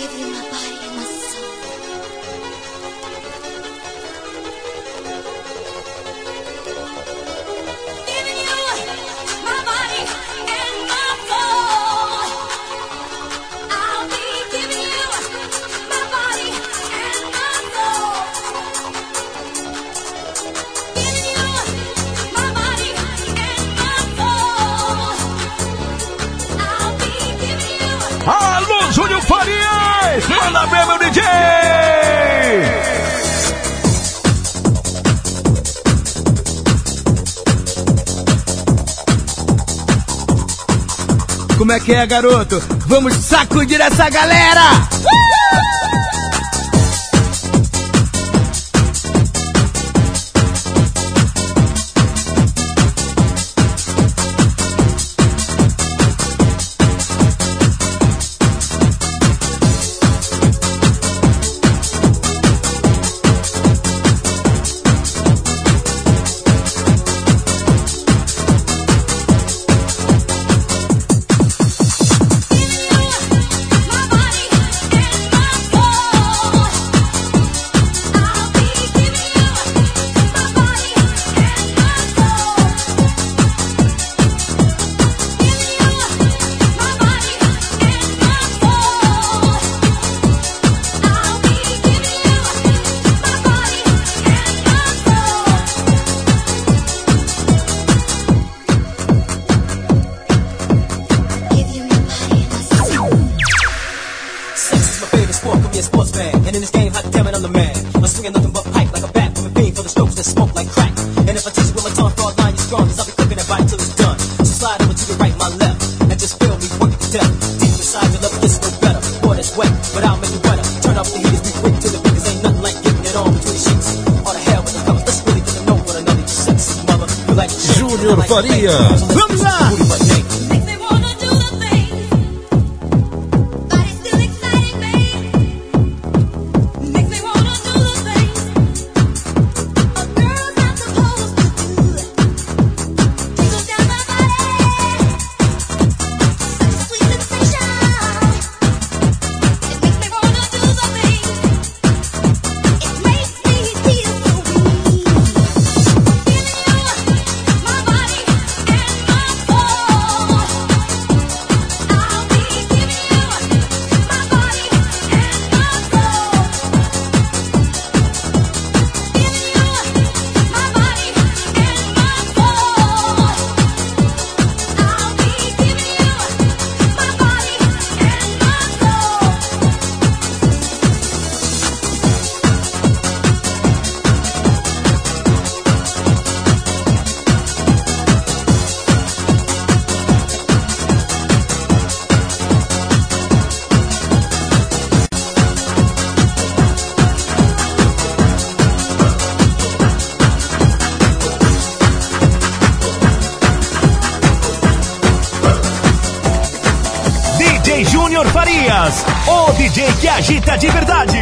Alô, Júnior Farias! Manda ver, meu DJ! Como é que é, garoto? Vamos sacudir essa galera! Júnior Farias. Vamos lá! Júnior Farias, o DJ que agita de verdade.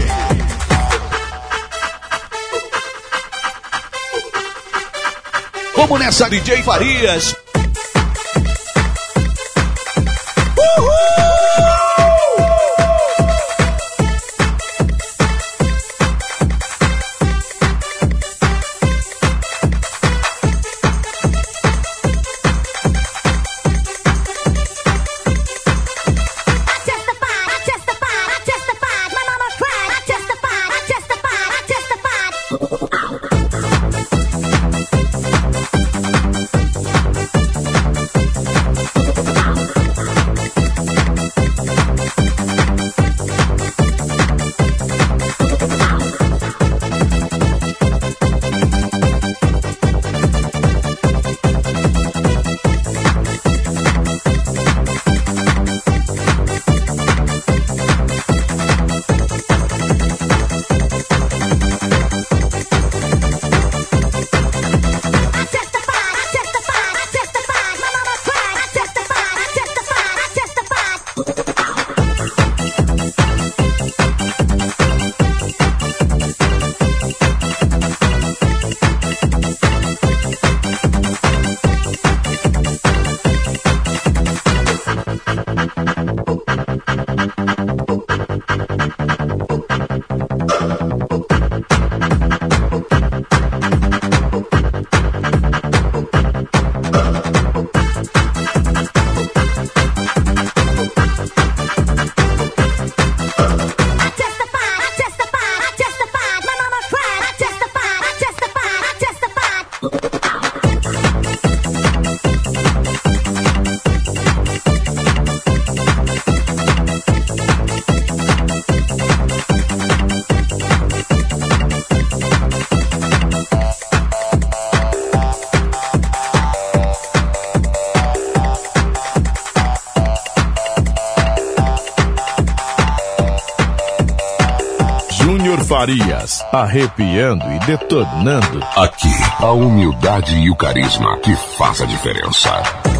Vamos nessa, DJ Farias. Farias, arrepiando e detonando. Aqui, a humildade e o carisma que faz a diferença.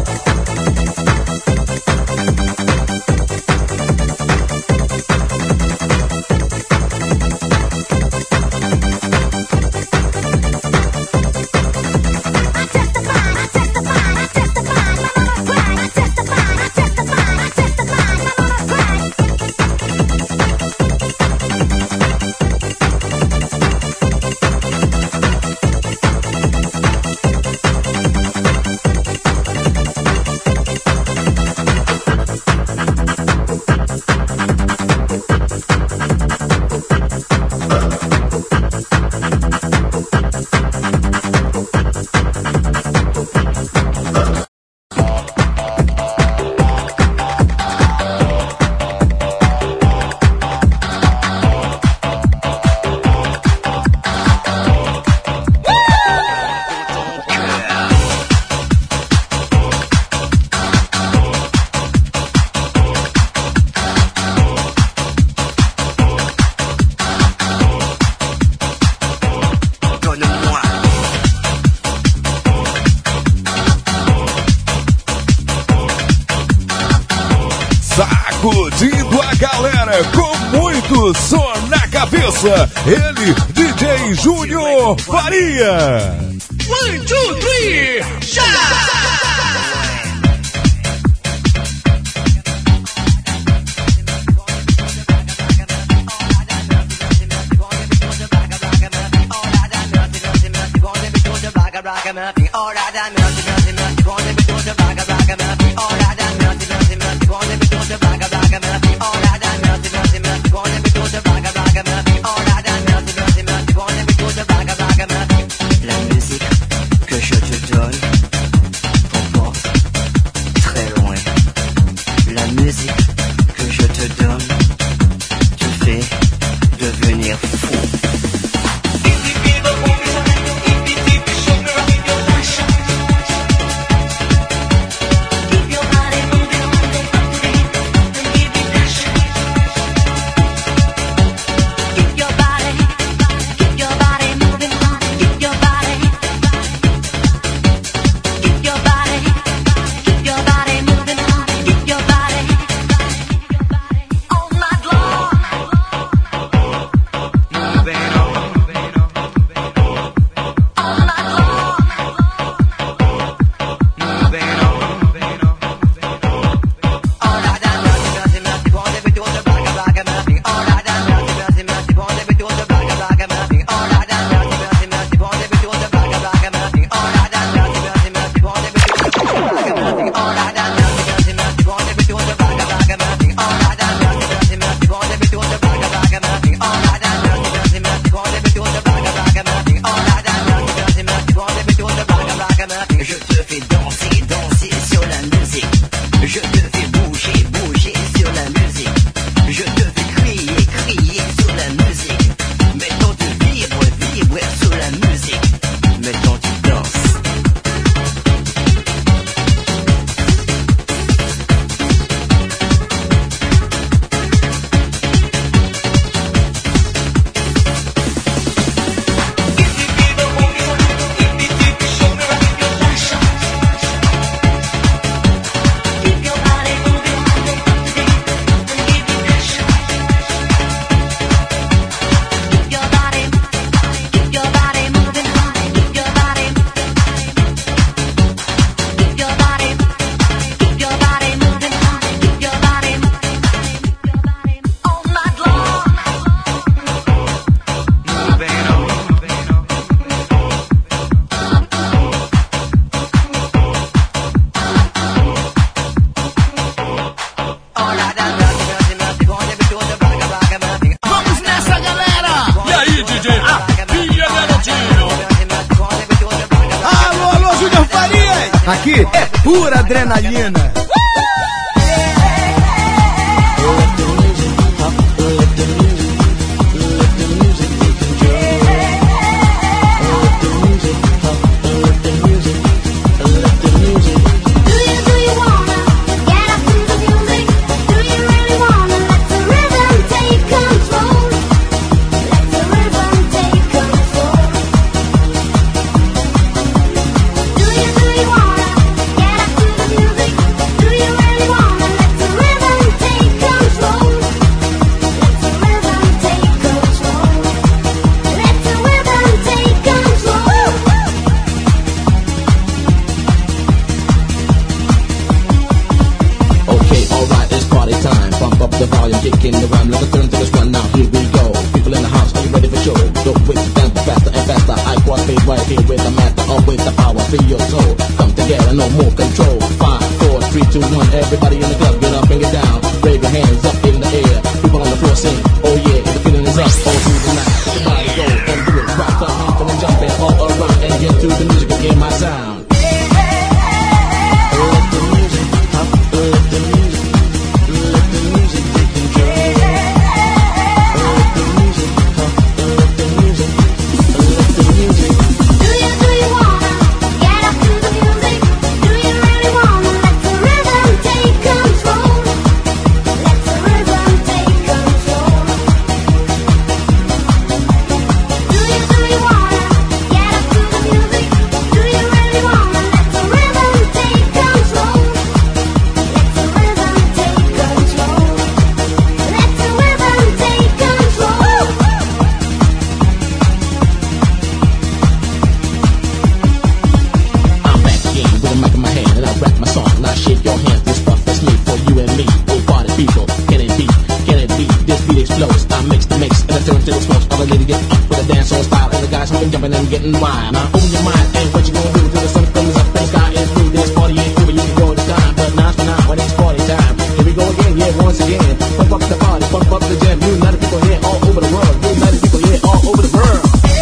Sacudindo a galera com muito som na cabeça, ele, DJ Júnior Faria. 1, 2, 3, já! La musique que je te donne t'emporte très loin. La musique que je te donne te fait devenir fou. Aqui é pura adrenalina. Let the kicking the rhyme like a turn to this one. Now here we go. People in the house, are you ready for show? Don't wait to dance faster and faster. I cross fade right here with the master. Up with the power, feel your soul. Come together, no more control. 5, 4, 3, 2, 1. Everybody in the club, get up and get down. Wave your hands up in the air. People on the floor sing, oh yeah. The feeling is up all through the night. Everybody go and do it. Rock the hopping and jumping all around and get to the music and hear my sound. Jumping and getting wild. Now open your mind and what you gonna do till the sun comes up and the sky is blue. This party ain't over, you can go this time, but now's for now, it ain't party time. Here we go again, yeah, once again. Pump up the party, pump up the jam. United people here all over the world. United people here all over the world.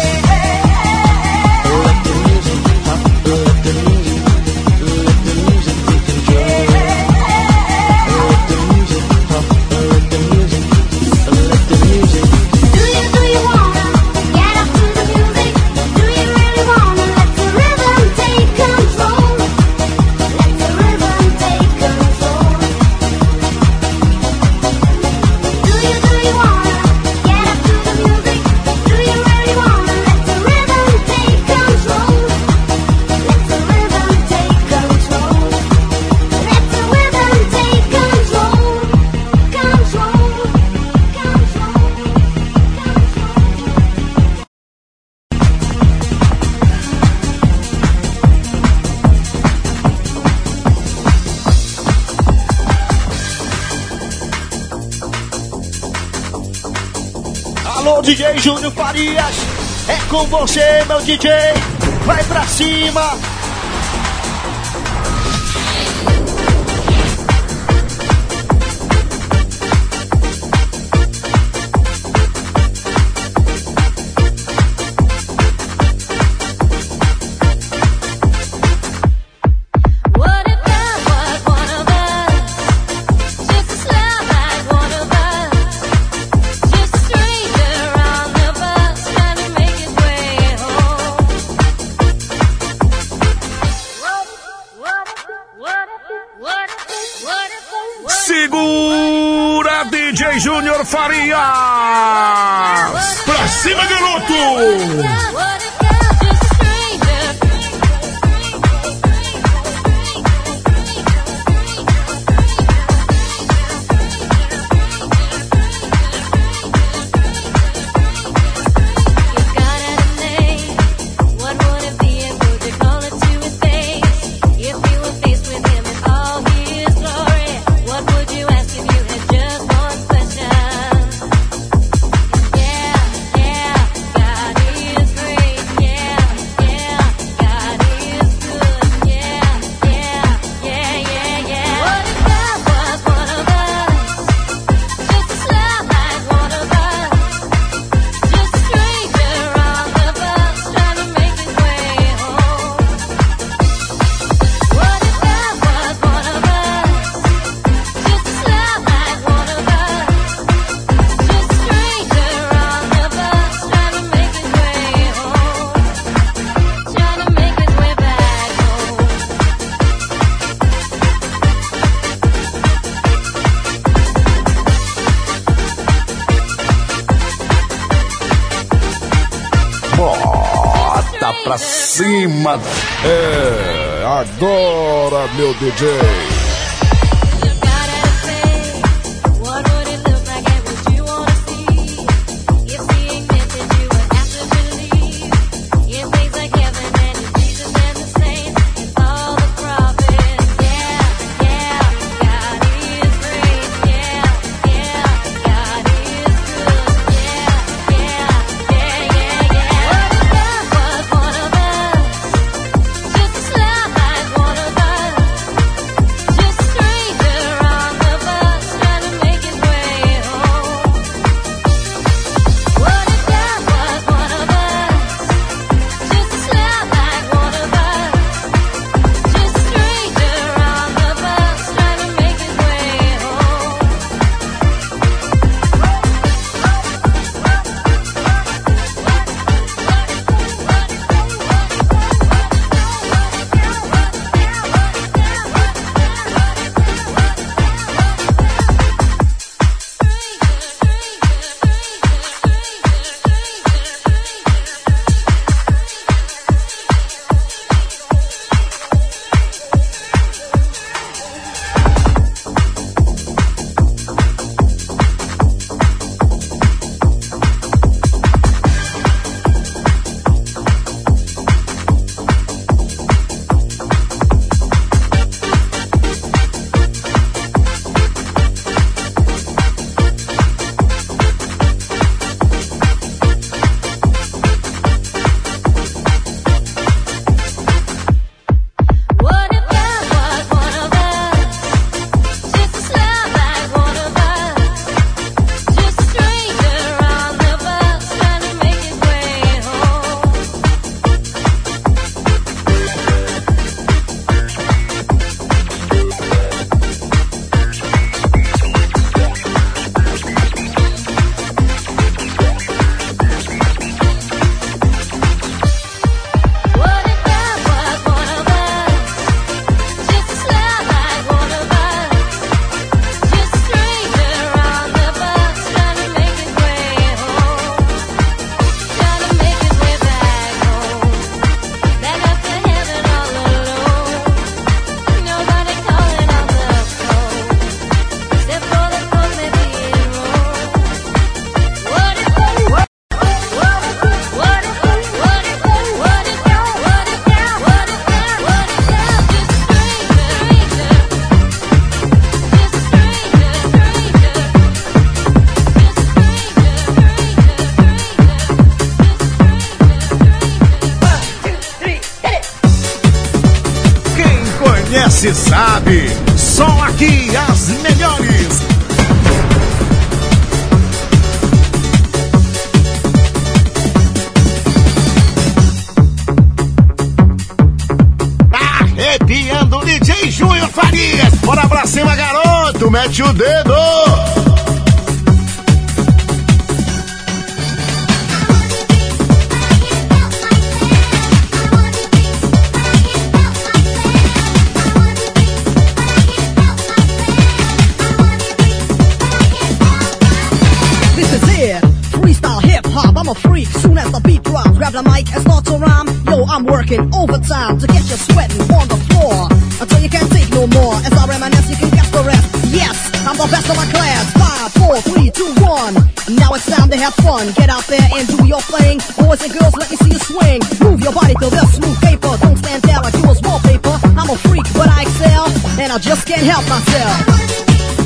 Let the music pop, let the music, let the music take control. Let the music pop, let the music, let the music. Do you wanna get up to the music? Do you really wanna let the rhythm take control? Let the rhythm take control. Do you wanna get up to the music? Do you really wanna let the rhythm take control? Let the rhythm take control. Let the rhythm take control. Control. Alô, DJ Júnior Farias, é com você, meu DJ. Vai pra cima. What if I was one of us? Just a slab like one of us. Just a stranger on the bus trying to make his way home. What if Segura, DJ Júnior Farias. Pra cima, garoto. What if I was just a stranger? If God had a name, what would it be and would you call it to his face? If you were faced with him in all his glory, what would you ask if you had just one question? Yeah, God is great. Yeah, God is good. Yeah. What if God was one of us? Just a slab like one of us. Just a stranger on the bus trying to make his way home. What if God was one of us? Just a slab like one of us. Just a stranger on the bus trying to make his way home. Trying to make his way back home. Bota pra cima. É, agora, meu DJ. If God had a face, what would it look like and would you wanna see? If seeing meant that you would have to believe in things like heaven and in Jesus and the saints and all the prophets. Yeah, God is great. Yeah, Só aqui as melhores. Arrepiando o DJ Júnior Farias. Bora pra cima, garoto. Mete o dedo. I'm a freak, soon as the beat drops, grab the mic and start to rhyme. Yo, I'm working overtime to get you sweating on the floor until you can't take no more. As I reminisce, you can guess the rest. Yes, I'm the best of my class. 5, 4, 3, 2, 1. Now it's time to have fun. Get out there and do your thing. Boys and girls, let me see you swing. Move your body to this smooth paper. Don't stand there like you was wallpaper. I'm a freak, but I excel, and I just can't help myself.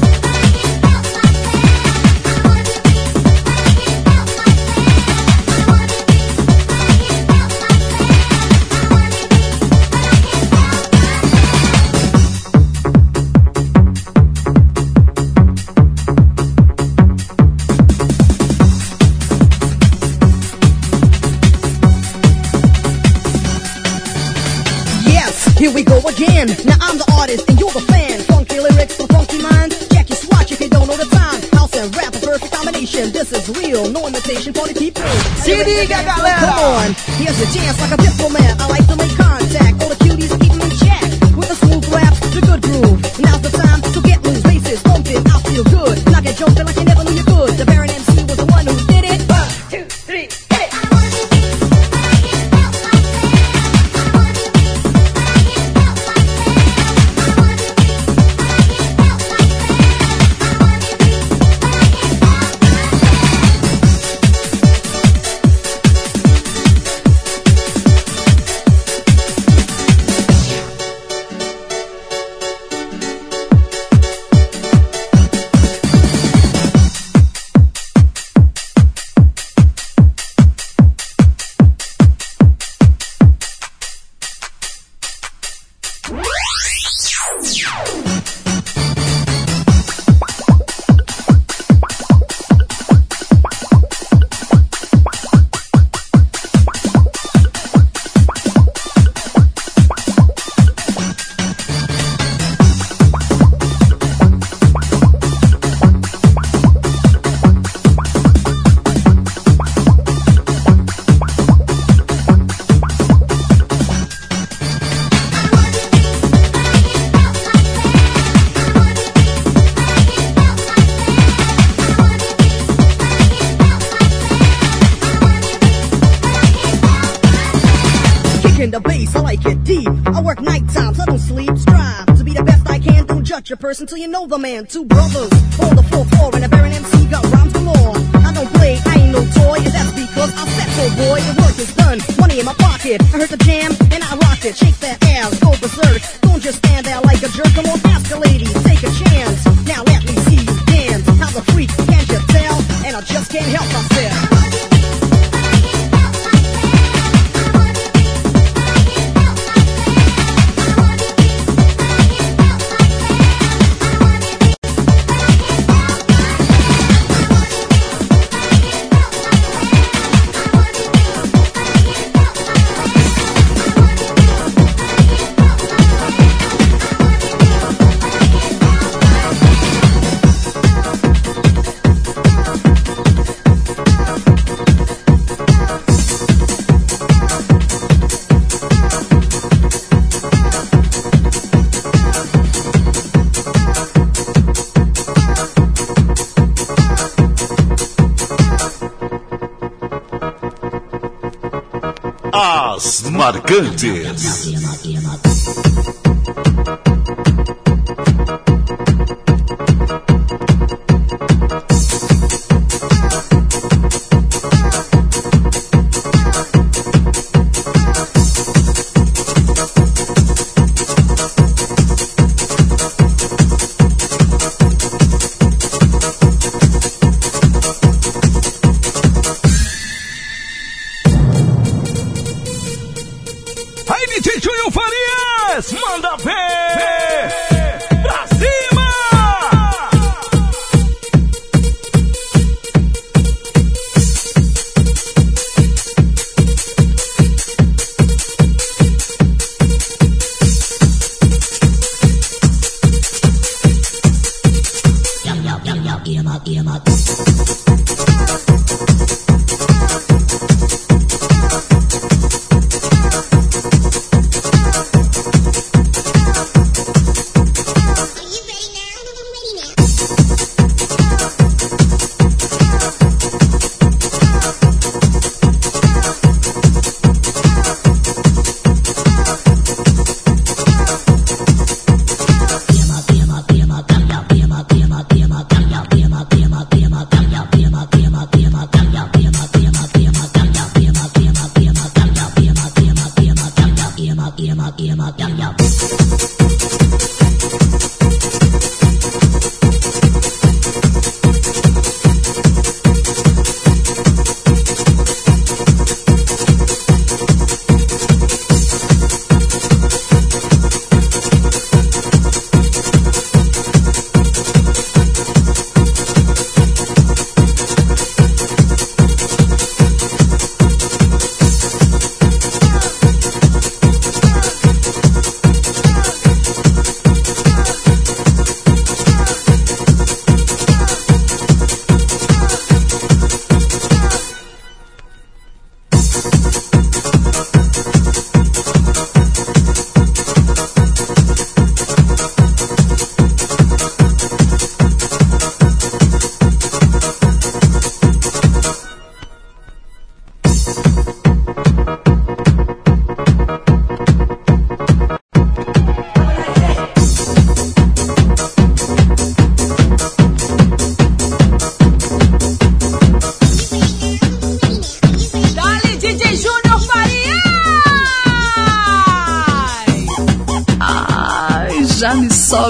Here we go again. Now I'm the artist and you're the fan. Funky lyrics for funky minds. Check your swatch if you don't know the time. House and rap, a perfect combination. This is real, no imitation. Party people. Se liga, galera. Come on, here's a chance like a diplomat. I like to make contact. All the cuties keep them in check. With a smooth rap, the good groove. Now's the time to get loose. Bases thumping, I feel good. And I get jumping like you never knew you could. The Baron MC was the one who did it. 1, 2, 3, hit it. The bass, I like it deep. I work night times, I don't sleep. Strive to be the best I can. Don't judge your person till you know the man. Two brothers on the fourth floor, and a Baron MC got rhymes galore. I don't play, I ain't no toy, and that's because I said so, boy. The work is done, money in my pocket. I heard the jam, and I rocked it. Shake that ass, go berserk. Don't just stand there like a jerk. Come on, ask a lady, take a chance. Now let me see you dance. How's a freak, can't you tell? And I just can't help myself. As marcantes.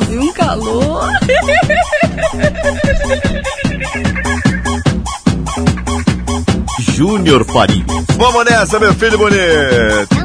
E um calor. Júnior Farias. Vamos nessa, meu filho bonito.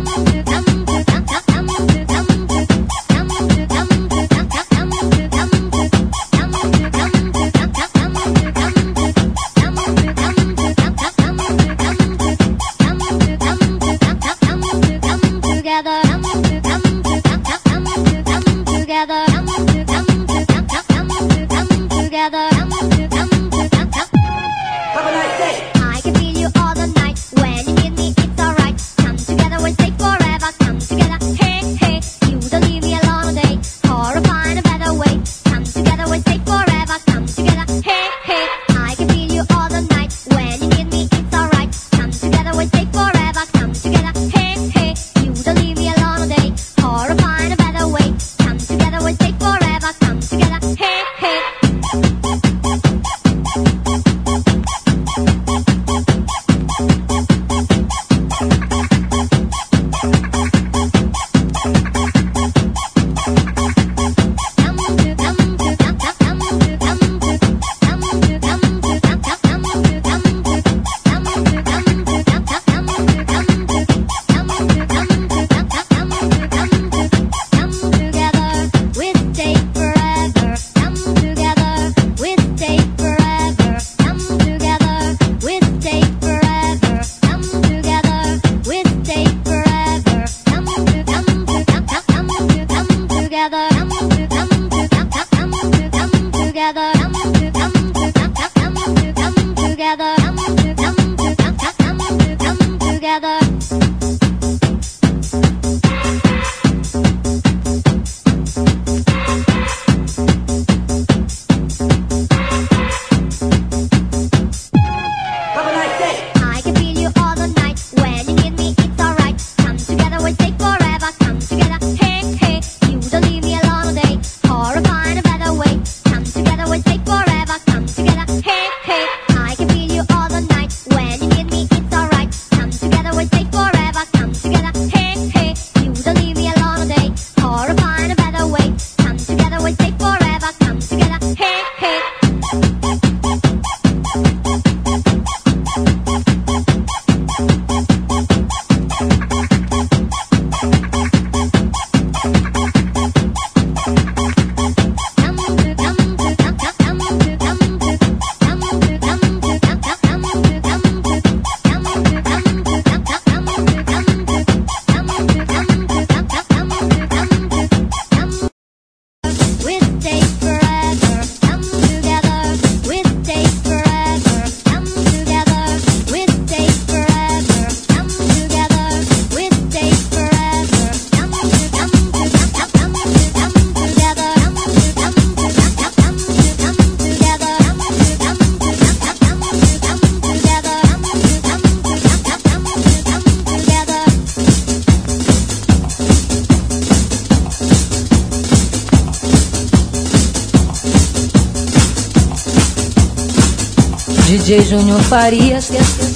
DJ Júnior Farias.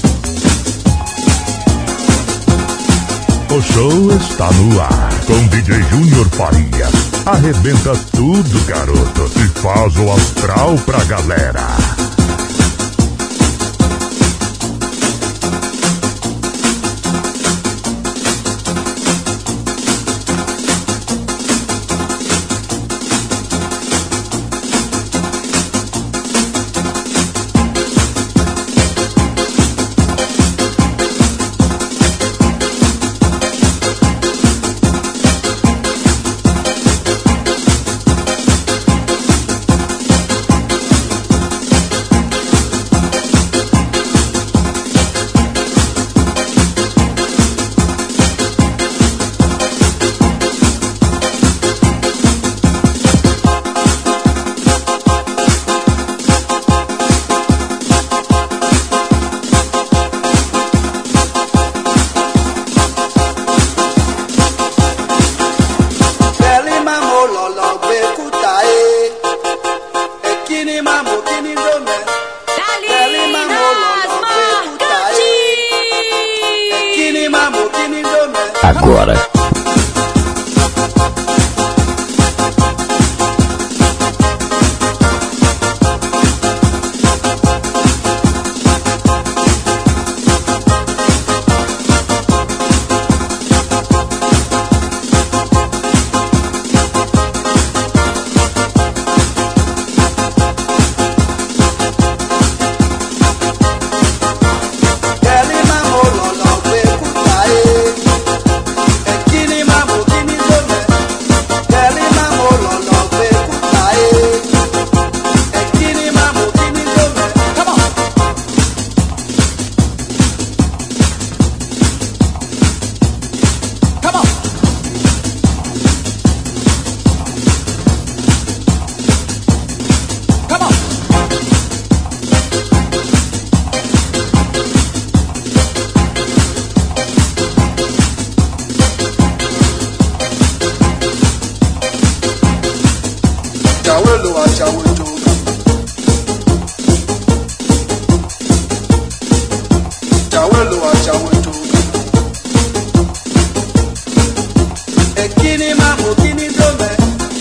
O show está no ar com DJ Júnior Farias. Arrebenta tudo, garoto, e faz o astral pra galera. Agora. Jawelo wa jawejo. Jawelo wa jawejo. Ekini mamu kini dome.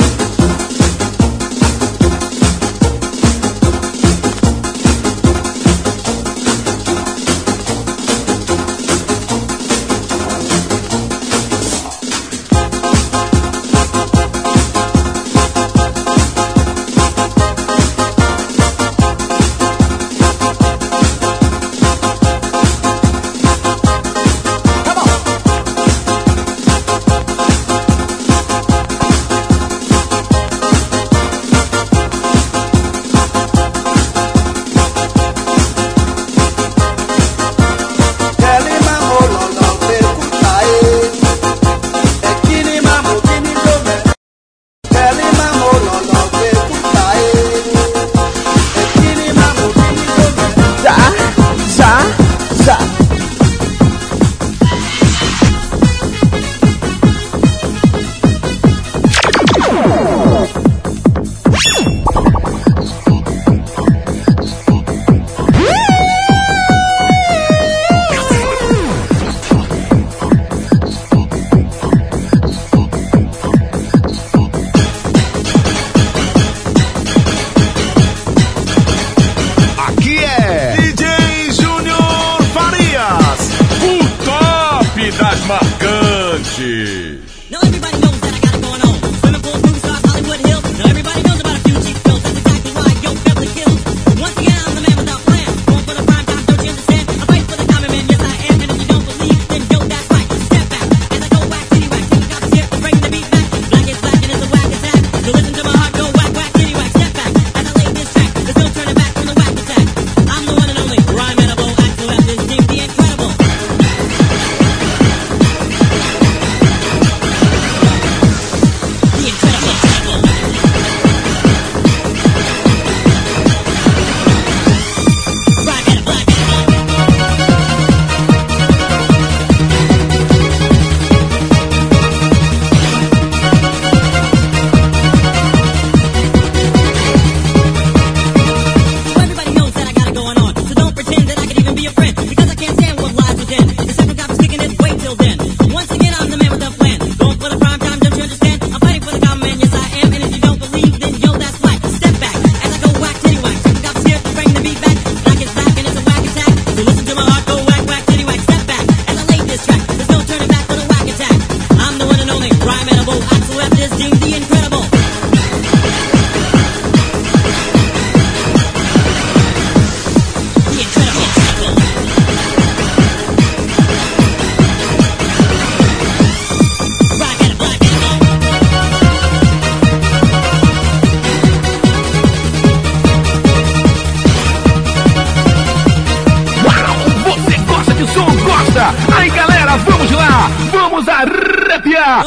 Aí galera, vamos lá, vamos arrepiar.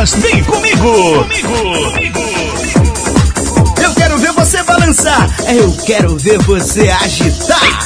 Farias, vem comigo. Eu quero ver você balançar, eu quero ver você agitar.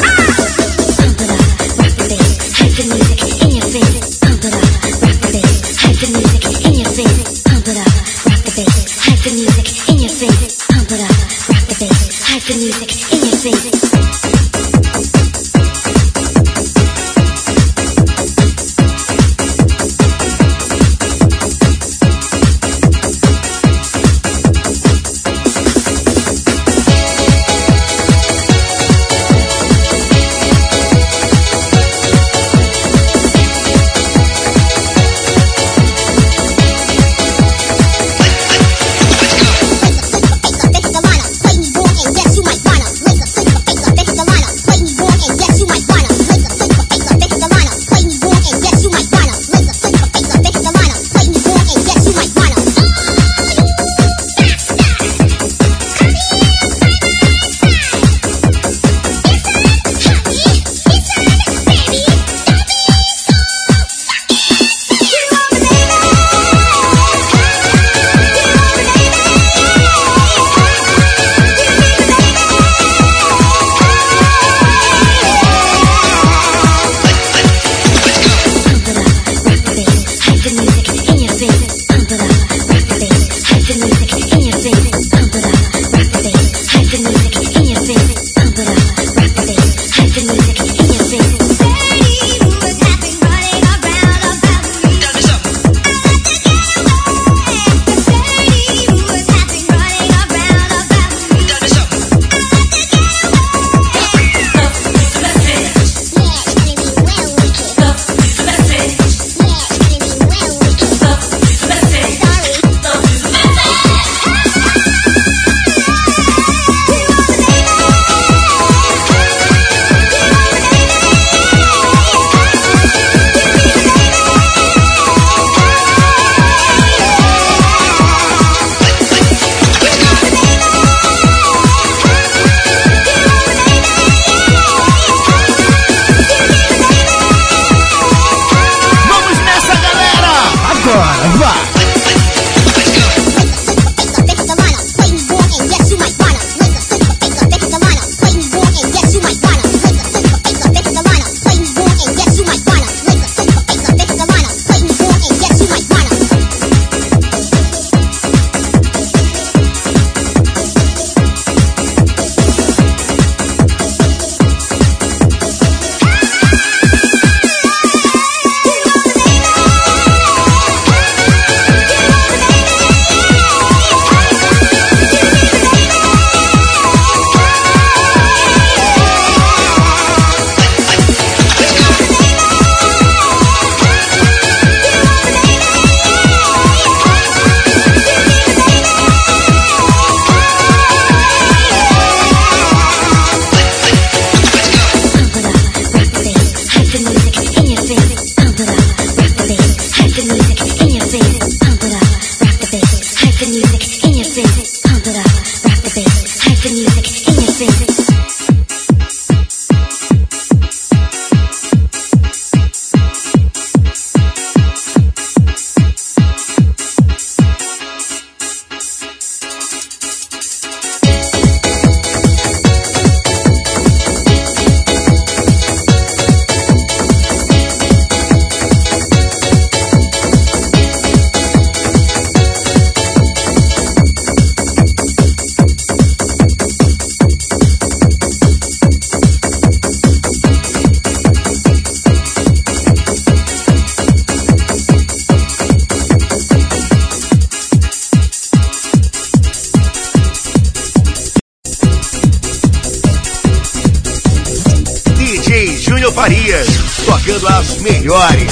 Farias, tocando as melhores.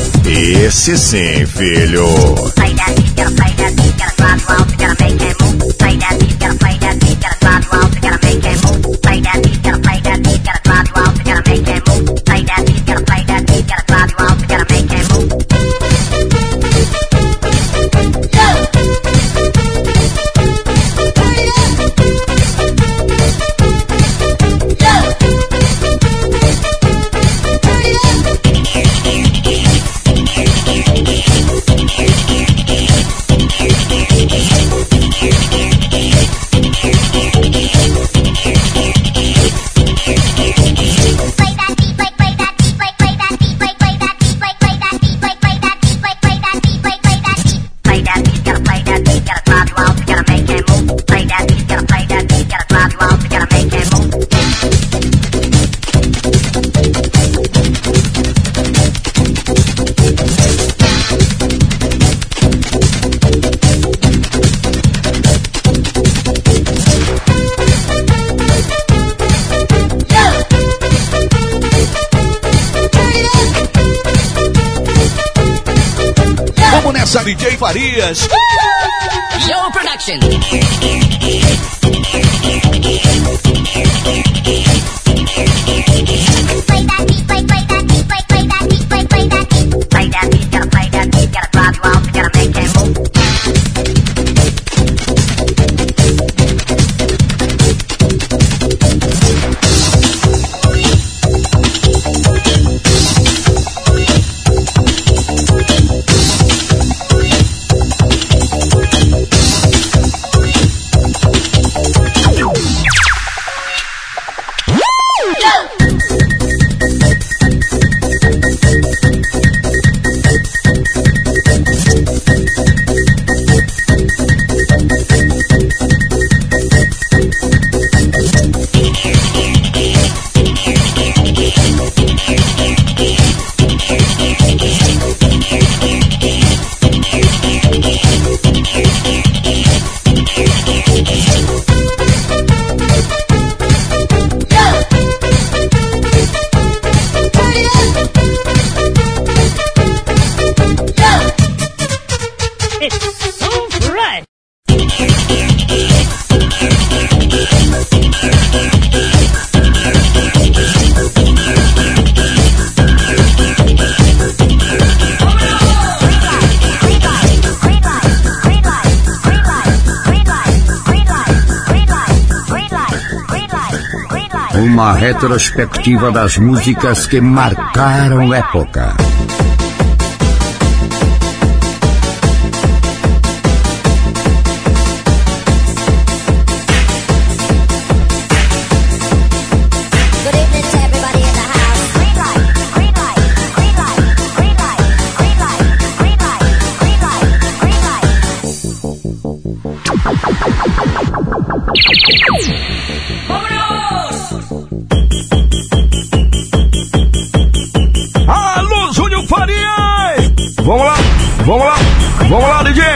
Esse sim, filho. Play that beat, gotta play that beat, gotta slide around, gotta make it move. Play that beat, gotta play that beat, gotta slide around, gotta make it move. Play that beat, gotta play that beat, gotta slide around, gotta make it move. Play that beat, gotta play that beat, gotta slide around, gotta make it move. Essa DJ Farias. Your production. Play that beat, play that beat, play that beat, play that beat. Play that beat, gotta play that beat, gotta drive you out, gotta make it move. Uma retrospectiva das músicas que marcaram época. Alô, Júnior Farias! Vamos lá, vamos lá, vamos lá, DJ!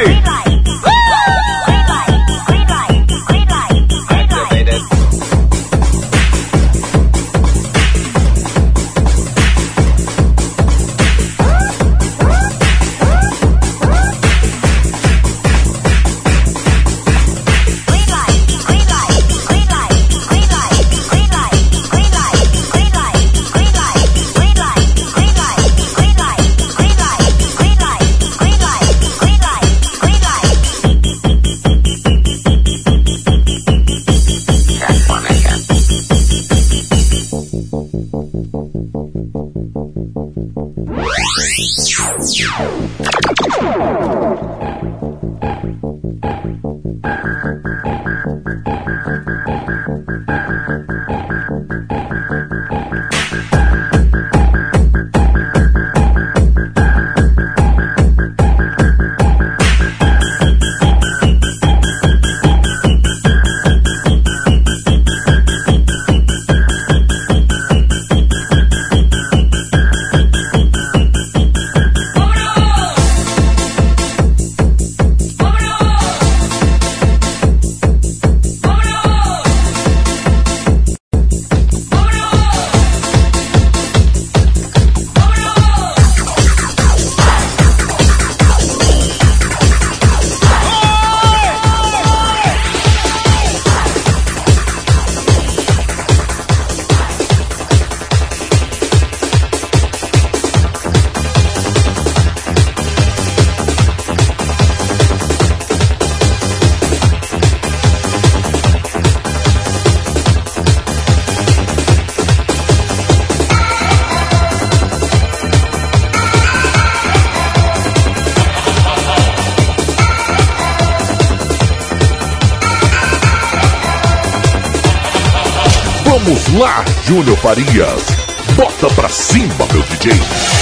Vamos lá, Júnior Farias. Bota pra cima, meu DJ.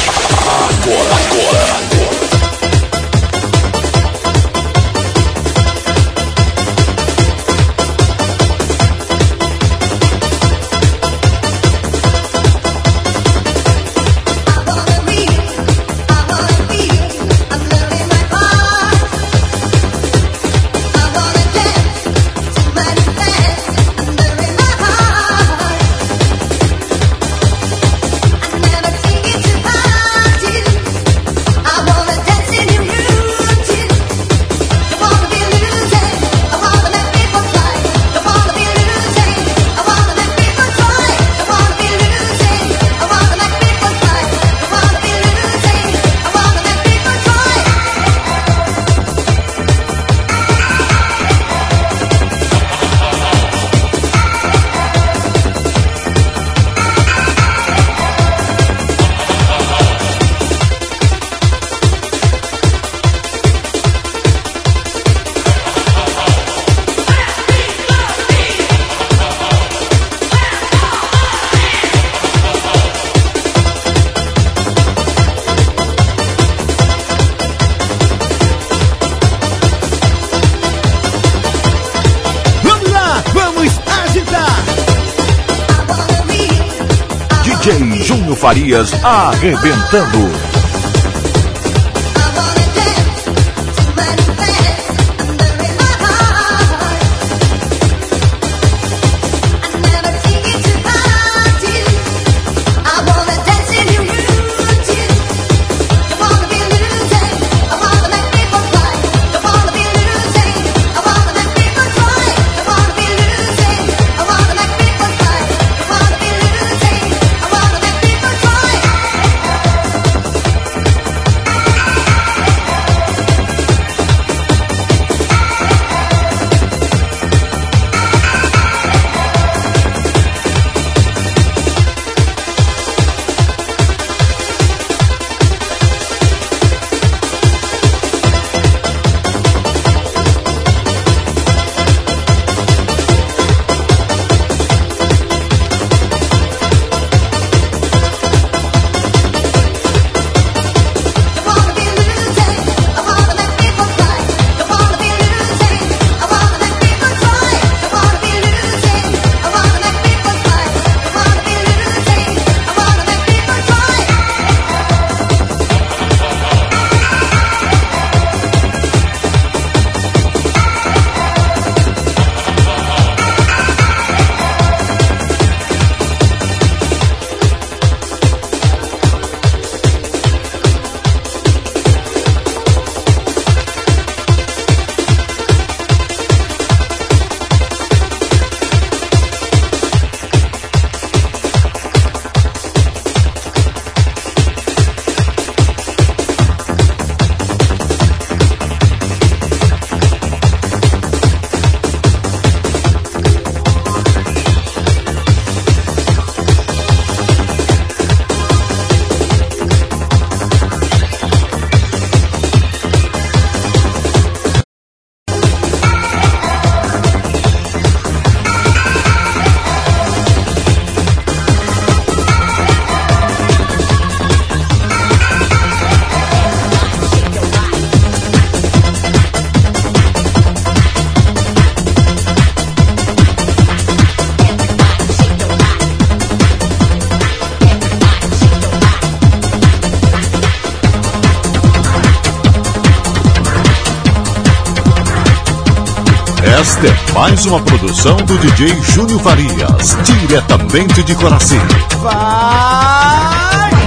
Agora. I wanna DJ Júnior Farias arrebentando. Esta é mais uma produção do DJ Júnior Farias, diretamente de Coraci. Vai!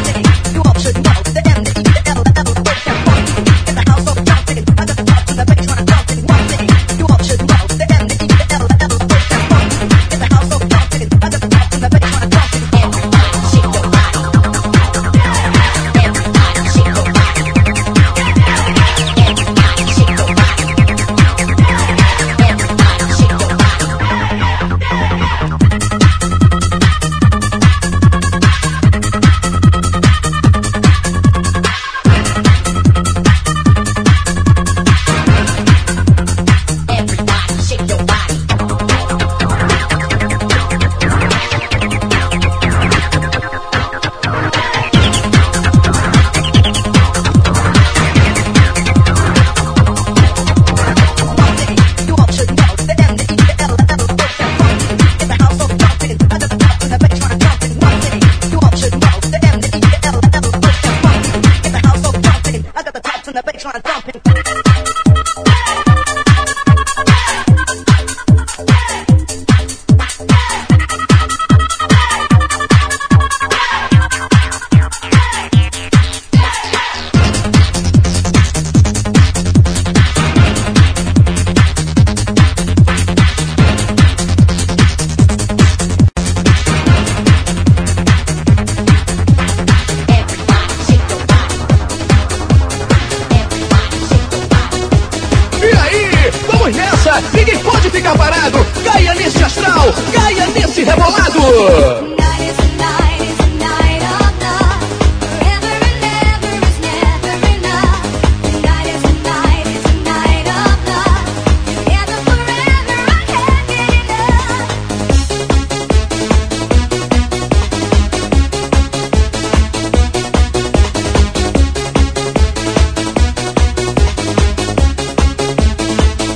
Ninguém pode ficar parado. Caia nesse astral, caia nesse rebolado.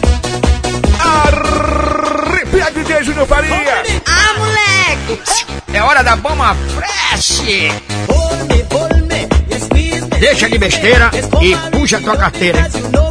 Júnior Farias. Ah, moleque! hora da bomba fresh. Deixa de besteira e puxa tua carteira.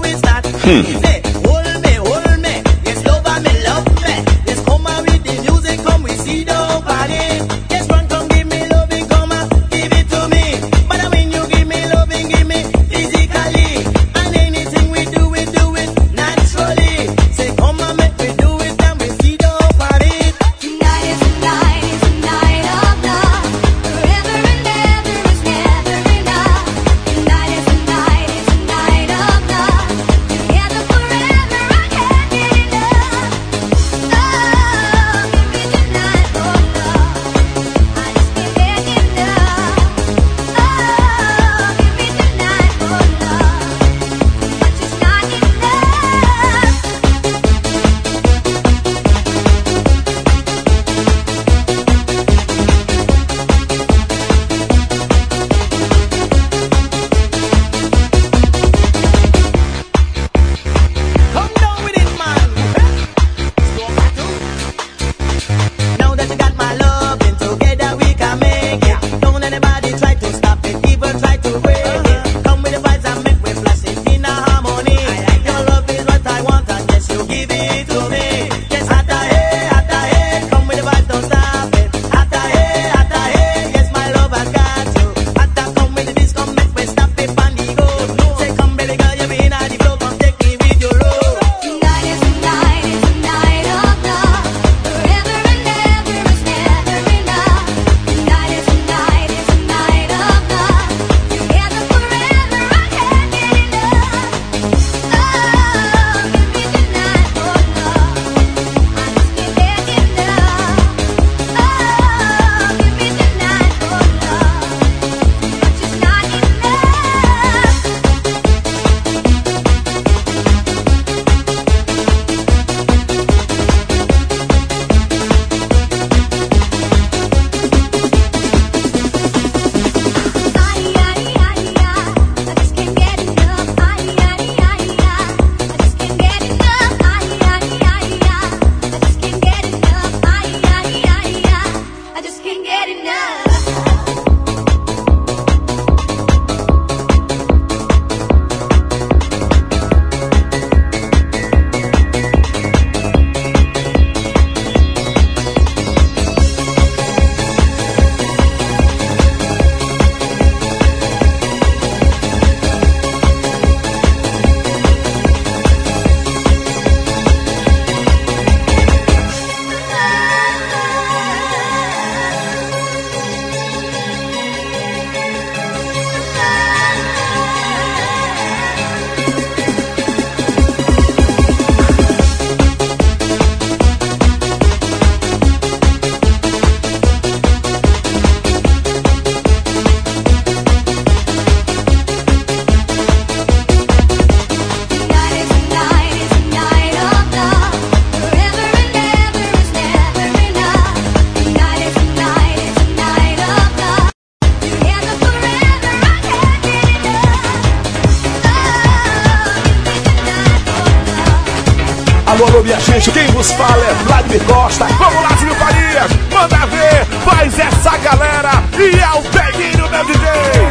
Alô, minha gente, quem vos fala é Vladimir Costa. Vamos lá, Júnior Farias, manda ver, faz essa galera e é o Peguinho, meu DJ.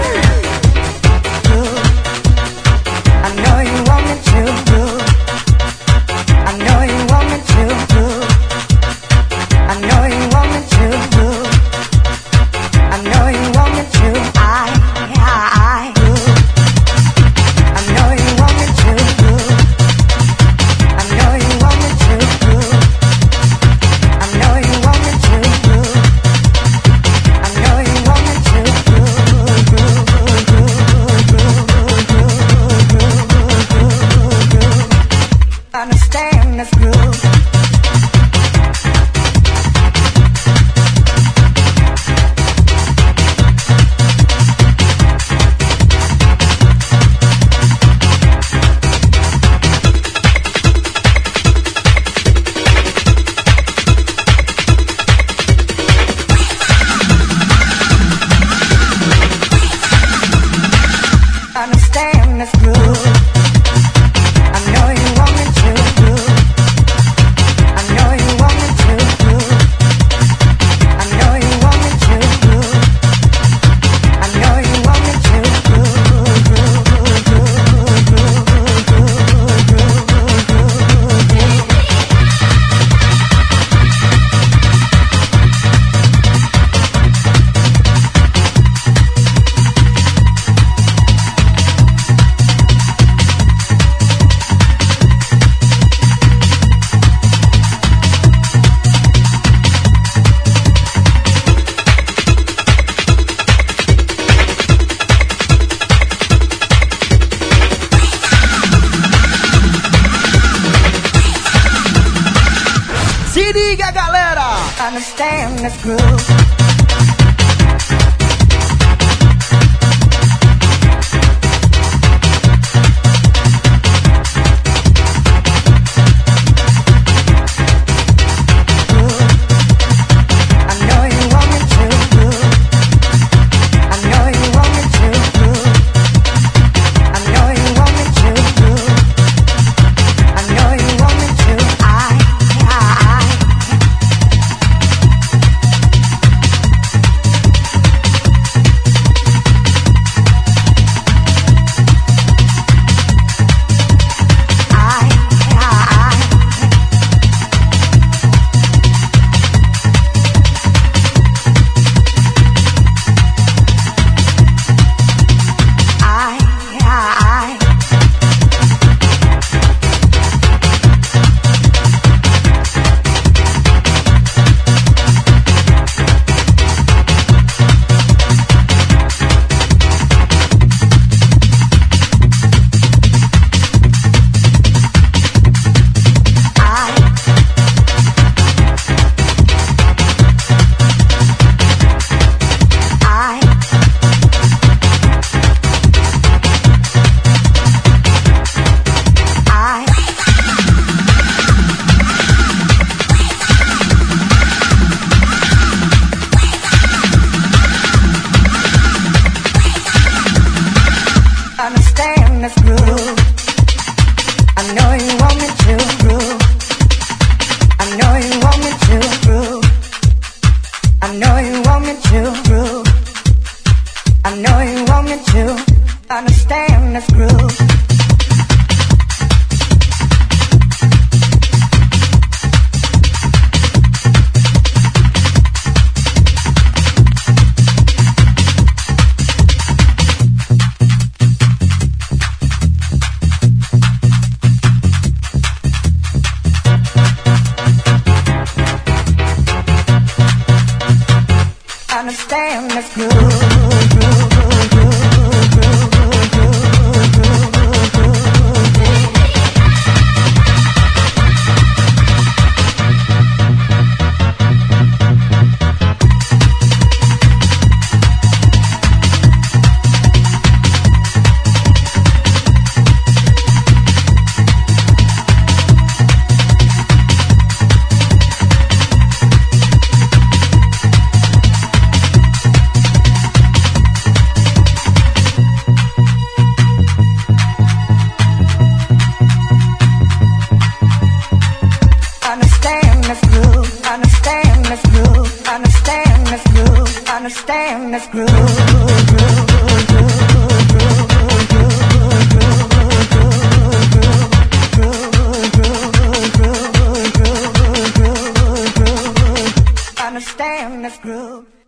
I know you want me to. I know you want me to. I know you want me to. I know you want me to. I know you want me to. I know you want me to. I know you want me to. this groove. Understand this groove. I know you want me to groove. I know you want me to groove. I know you want me to groove. I know you want me to understand this groove. Understand this groove.